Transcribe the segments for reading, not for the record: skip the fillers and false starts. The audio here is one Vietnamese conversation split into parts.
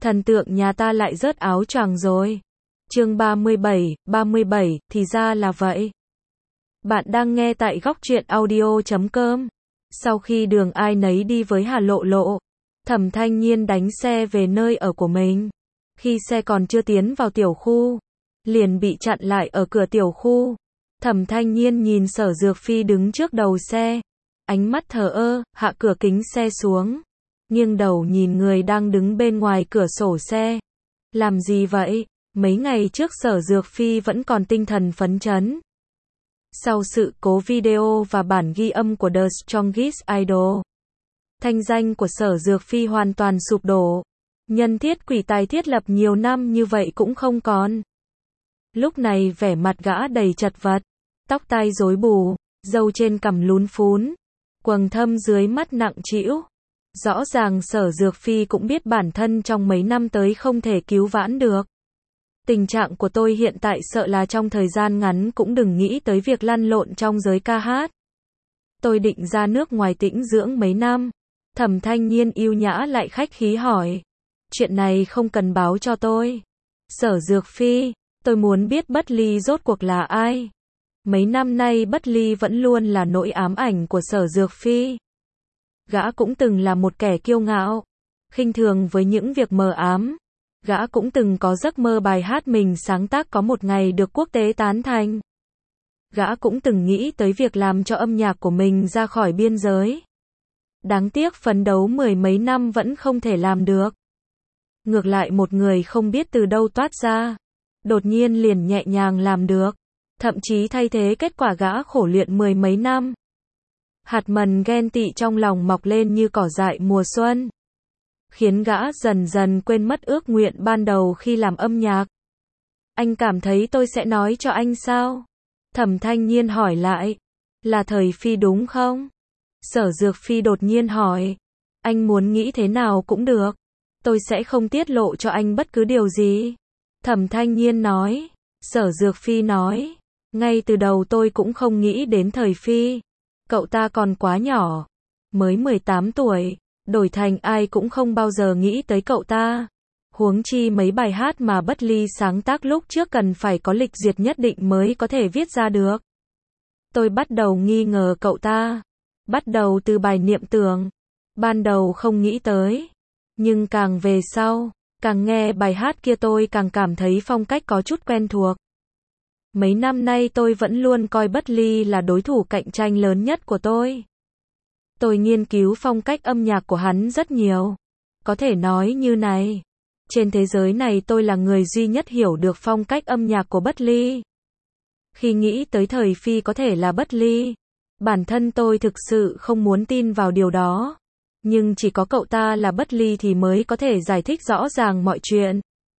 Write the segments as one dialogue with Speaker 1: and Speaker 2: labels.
Speaker 1: Thần tượng nhà ta lại rớt áo choàng rồi. Chương 37, thì ra là vậy. Bạn đang nghe tại góc truyện audio.com. Sau khi đường ai nấy đi với Hà Lộ Lộ, Thẩm Thanh Nhiên đánh xe về nơi ở của mình. Khi xe còn chưa tiến vào tiểu khu, liền bị chặn lại ở cửa tiểu khu. Thẩm Thanh Nhiên nhìn Sở Dược Phi đứng trước đầu xe, ánh mắt thờ ơ, hạ cửa kính xe xuống, nghiêng đầu nhìn người đang đứng bên ngoài cửa sổ xe. Làm gì vậy? Mấy ngày trước Sở Dược Phi vẫn còn tinh thần phấn chấn. Sau sự cố video và bản ghi âm của The Strongest Idol, thanh danh của Sở Dược Phi hoàn toàn sụp đổ. Nhân thiết quỷ tài thiết lập nhiều năm như vậy cũng không còn. Lúc này vẻ mặt gã đầy chật vật, tóc tai rối bù, râu trên cằm lún phún, quầng thâm dưới mắt nặng trĩu. Rõ ràng Sở Dược Phi cũng biết bản thân trong mấy năm tới không thể cứu vãn được. Tình trạng của tôi hiện tại sợ là trong thời gian ngắn cũng đừng nghĩ tới việc lăn lộn trong giới ca hát. Tôi định ra nước ngoài tĩnh dưỡng mấy năm. Thẩm Thanh Nhiên yêu nhã lại khách khí hỏi. Chuyện này không cần báo cho tôi. Sở Dược Phi, tôi muốn biết Bất Ly rốt cuộc là ai. Mấy năm nay Bất Ly vẫn luôn là nỗi ám ảnh của Sở Dược Phi. Gã cũng từng là một kẻ kiêu ngạo, khinh thường với những việc mờ ám. Gã cũng từng có giấc mơ bài hát mình sáng tác có một ngày được quốc tế tán thành. Gã cũng từng nghĩ tới việc làm cho âm nhạc của mình ra khỏi biên giới. Đáng tiếc phấn đấu mười mấy năm vẫn không thể làm được. Ngược lại một người không biết từ đâu toát ra, đột nhiên liền nhẹ nhàng làm được, thậm chí thay thế kết quả gã khổ luyện mười mấy năm. Hạt mầm ghen tị trong lòng mọc lên như cỏ dại mùa xuân, khiến gã dần dần quên mất ước nguyện ban đầu khi làm âm nhạc. Anh cảm thấy tôi sẽ nói cho anh sao? Thẩm Thanh Nhiên hỏi lại. Là Thời Phi đúng không? Sở Dược Phi đột nhiên hỏi. Anh muốn nghĩ thế nào cũng được. Tôi sẽ không tiết lộ cho anh bất cứ điều gì. Thẩm Thanh Nhiên nói. Sở Dược Phi nói. Ngay từ đầu tôi cũng không nghĩ đến Thời Phi. Cậu ta còn quá nhỏ. Mới 18 tuổi. Đổi thành ai cũng không bao giờ nghĩ tới cậu ta. Huống chi mấy bài hát mà Bất Ly sáng tác lúc trước cần phải có lịch duyệt nhất định mới có thể viết ra được. Tôi bắt đầu nghi ngờ cậu ta. Bắt đầu từ bài Niệm Tưởng. Ban đầu không nghĩ tới. Nhưng càng về sau, càng nghe bài hát kia tôi càng cảm thấy phong cách có chút quen thuộc. Mấy năm nay tôi vẫn luôn coi Bất Ly là đối thủ cạnh tranh lớn nhất của tôi. Tôi nghiên cứu phong cách âm nhạc của hắn rất nhiều. Có thể nói như này. Trên thế giới này tôi là người duy nhất hiểu được phong cách âm nhạc của Bất Ly. Khi nghĩ tới Thời Phi có thể là Bất Ly, bản thân tôi thực sự không muốn tin vào điều đó. Nhưng chỉ có cậu ta là Bất Ly thì mới có thể giải thích rõ ràng mọi chuyện.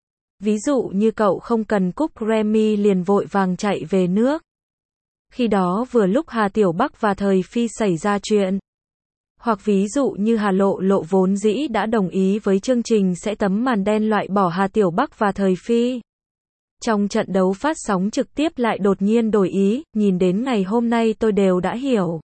Speaker 1: Ví dụ như cậu không cần cúp Grammy liền vội vàng chạy về nước. Khi đó vừa lúc Hà Tiểu Bắc và Thời Phi xảy ra chuyện. Hoặc ví dụ như Hà Lộ Lộ vốn dĩ đã đồng ý với chương trình sẽ tấm màn đen loại bỏ Hà Tiểu Bắc và Thời Phi. Trong trận đấu phát sóng trực tiếp lại đột nhiên đổi ý, nhìn đến ngày hôm nay tôi đều đã hiểu.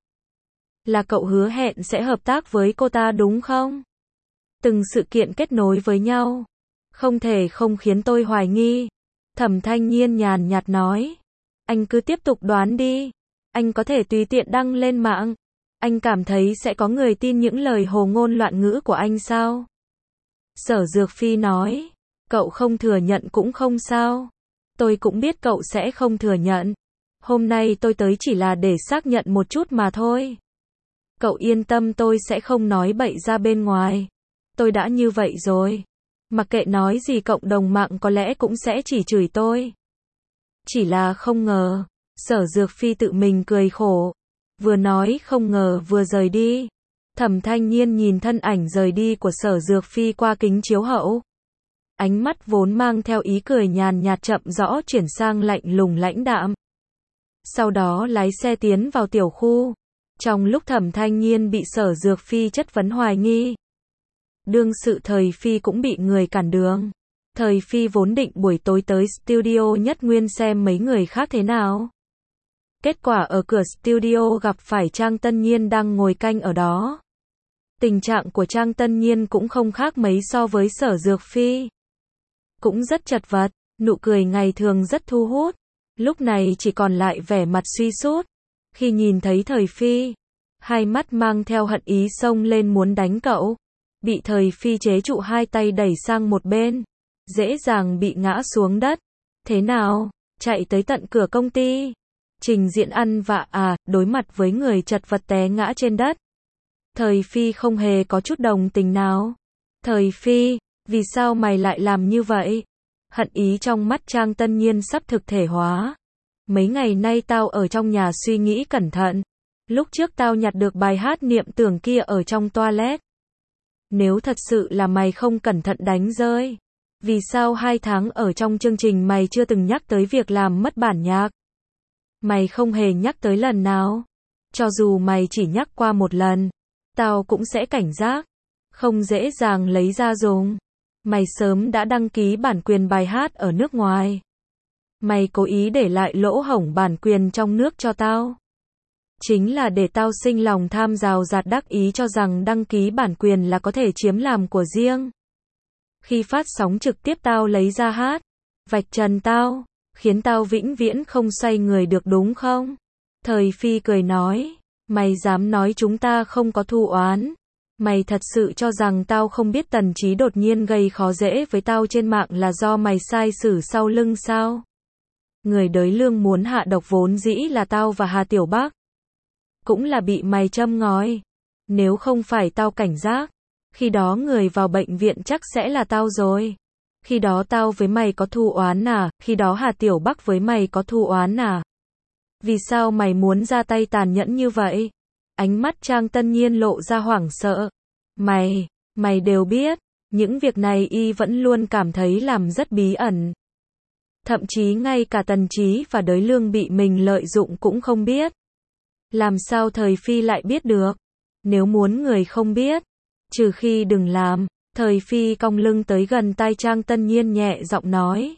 Speaker 1: Là cậu hứa hẹn sẽ hợp tác với cô ta đúng không? Từng sự kiện kết nối với nhau. Không thể không khiến tôi hoài nghi. Thẩm Thanh Nhiên nhàn nhạt nói. Anh cứ tiếp tục đoán đi. Anh có thể tùy tiện đăng lên mạng. Anh cảm thấy sẽ có người tin những lời hồ ngôn loạn ngữ của anh sao? Sở Dược Phi nói. Cậu không thừa nhận cũng không sao. Tôi cũng biết cậu sẽ không thừa nhận. Hôm nay tôi tới chỉ là để xác nhận một chút mà thôi. Cậu yên tâm tôi sẽ không nói bậy ra bên ngoài. Tôi đã như vậy rồi. Mặc kệ nói gì cộng đồng mạng có lẽ cũng sẽ chỉ chửi tôi. Chỉ là không ngờ. Sở Dược Phi tự mình cười khổ. Vừa nói không ngờ vừa rời đi. Thẩm Thanh Nhiên nhìn thân ảnh rời đi của Sở Dược Phi qua kính chiếu hậu. Ánh mắt vốn mang theo ý cười nhàn nhạt chậm rãi chuyển sang lạnh lùng lãnh đạm. Sau đó lái xe tiến vào tiểu khu. Trong lúc Thẩm Thanh Nhiên bị Sở Dược Phi chất vấn hoài nghi, đương sự Thời Phi cũng bị người cản đường. Thời Phi vốn định buổi tối tới studio Nhất Nguyên xem mấy người khác thế nào. Kết quả ở cửa studio gặp phải Trang Tân Nhiên đang ngồi canh ở đó. Tình trạng của Trang Tân Nhiên cũng không khác mấy so với Sở Dược Phi. Cũng rất chật vật, nụ cười ngày thường rất thu hút, lúc này chỉ còn lại vẻ mặt suy sút. Khi nhìn thấy Thời Phi, hai mắt mang theo hận ý xông lên muốn đánh cậu, bị Thời Phi chế trụ hai tay đẩy sang một bên, dễ dàng bị ngã xuống đất. Thế nào, chạy tới tận cửa công ty, trình diễn ăn vạ à, đối mặt với người chật vật té ngã trên đất. Thời Phi không hề có chút đồng tình nào. Thời Phi, vì sao mày lại làm như vậy? Hận ý trong mắt Trang Tân Nhiên sắp thực thể hóa. Mấy ngày nay tao ở trong nhà suy nghĩ cẩn thận. Lúc trước tao nhặt được bài hát niệm tưởng kia ở trong toilet. Nếu thật sự là mày không cẩn thận đánh rơi, vì sao 2 tháng ở trong chương trình mày chưa từng nhắc tới việc làm mất bản nhạc? Mày không hề nhắc tới lần nào. Cho dù mày chỉ nhắc qua một lần, tao cũng sẽ cảnh giác, không dễ dàng lấy ra dùng. Mày sớm đã đăng ký bản quyền bài hát ở nước ngoài. Mày cố ý để lại lỗ hổng bản quyền trong nước cho tao. Chính là để tao sinh lòng tham rào rạt đắc ý cho rằng đăng ký bản quyền là có thể chiếm làm của riêng. Khi phát sóng trực tiếp tao lấy ra hát, vạch trần tao, khiến tao vĩnh viễn không xoay người được đúng không? Thời Phi cười nói, mày dám nói chúng ta không có thù oán? Mày thật sự cho rằng tao không biết Tần Chí đột nhiên gây khó dễ với tao trên mạng là do mày sai sử sau lưng sao? Người đới lương muốn hạ độc vốn dĩ là tao và Hà Tiểu Bắc. Cũng là bị mày châm ngòi. Nếu không phải tao cảnh giác, khi đó người vào bệnh viện chắc sẽ là tao rồi. Khi đó tao với mày có thù oán à? Khi đó Hà Tiểu Bắc với mày có thù oán à? Vì sao mày muốn ra tay tàn nhẫn như vậy? Ánh mắt Trang Tân Nhiên lộ ra hoảng sợ. Mày đều biết, những việc này y vẫn luôn cảm thấy làm rất bí ẩn. Thậm chí ngay cả Tần Chí và Đới Lương bị mình lợi dụng cũng không biết. Làm sao Thời Phi lại biết được? Nếu muốn người không biết, trừ khi đừng làm. Thời Phi cong lưng tới gần tai Trang Tân Nhiên nhẹ giọng nói.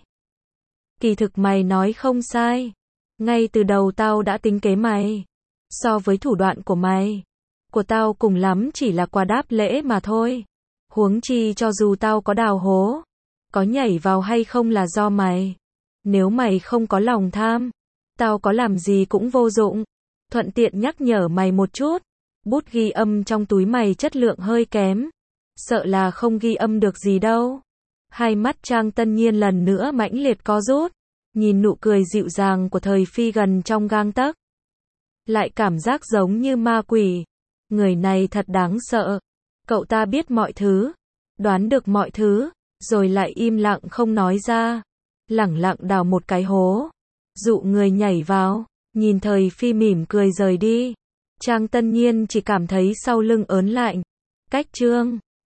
Speaker 1: Kỳ thực mày nói không sai. Ngay từ đầu tao đã tính kế mày. So với thủ đoạn của tao cùng lắm chỉ là quà đáp lễ mà thôi. Huống chi cho dù tao có đào hố, có nhảy vào hay không là do mày. Nếu mày không có lòng tham, tao có làm gì cũng vô dụng. Thuận tiện nhắc nhở mày một chút, bút ghi âm trong túi mày chất lượng hơi kém. Sợ là không ghi âm được gì đâu. Hai mắt Trang Tân Nhiên lần nữa mãnh liệt co rút, nhìn nụ cười dịu dàng của Thời Phi gần trong gang tấc. Lại cảm giác giống như ma quỷ. Người này thật đáng sợ. Cậu ta biết mọi thứ, đoán được mọi thứ, rồi lại im lặng không nói ra. Lẳng lặng đào một cái hố, dụ người nhảy vào, nhìn Thời Phi mỉm cười rời đi. Trang Tân Nhiên chỉ cảm thấy sau lưng ớn lạnh. Cách chương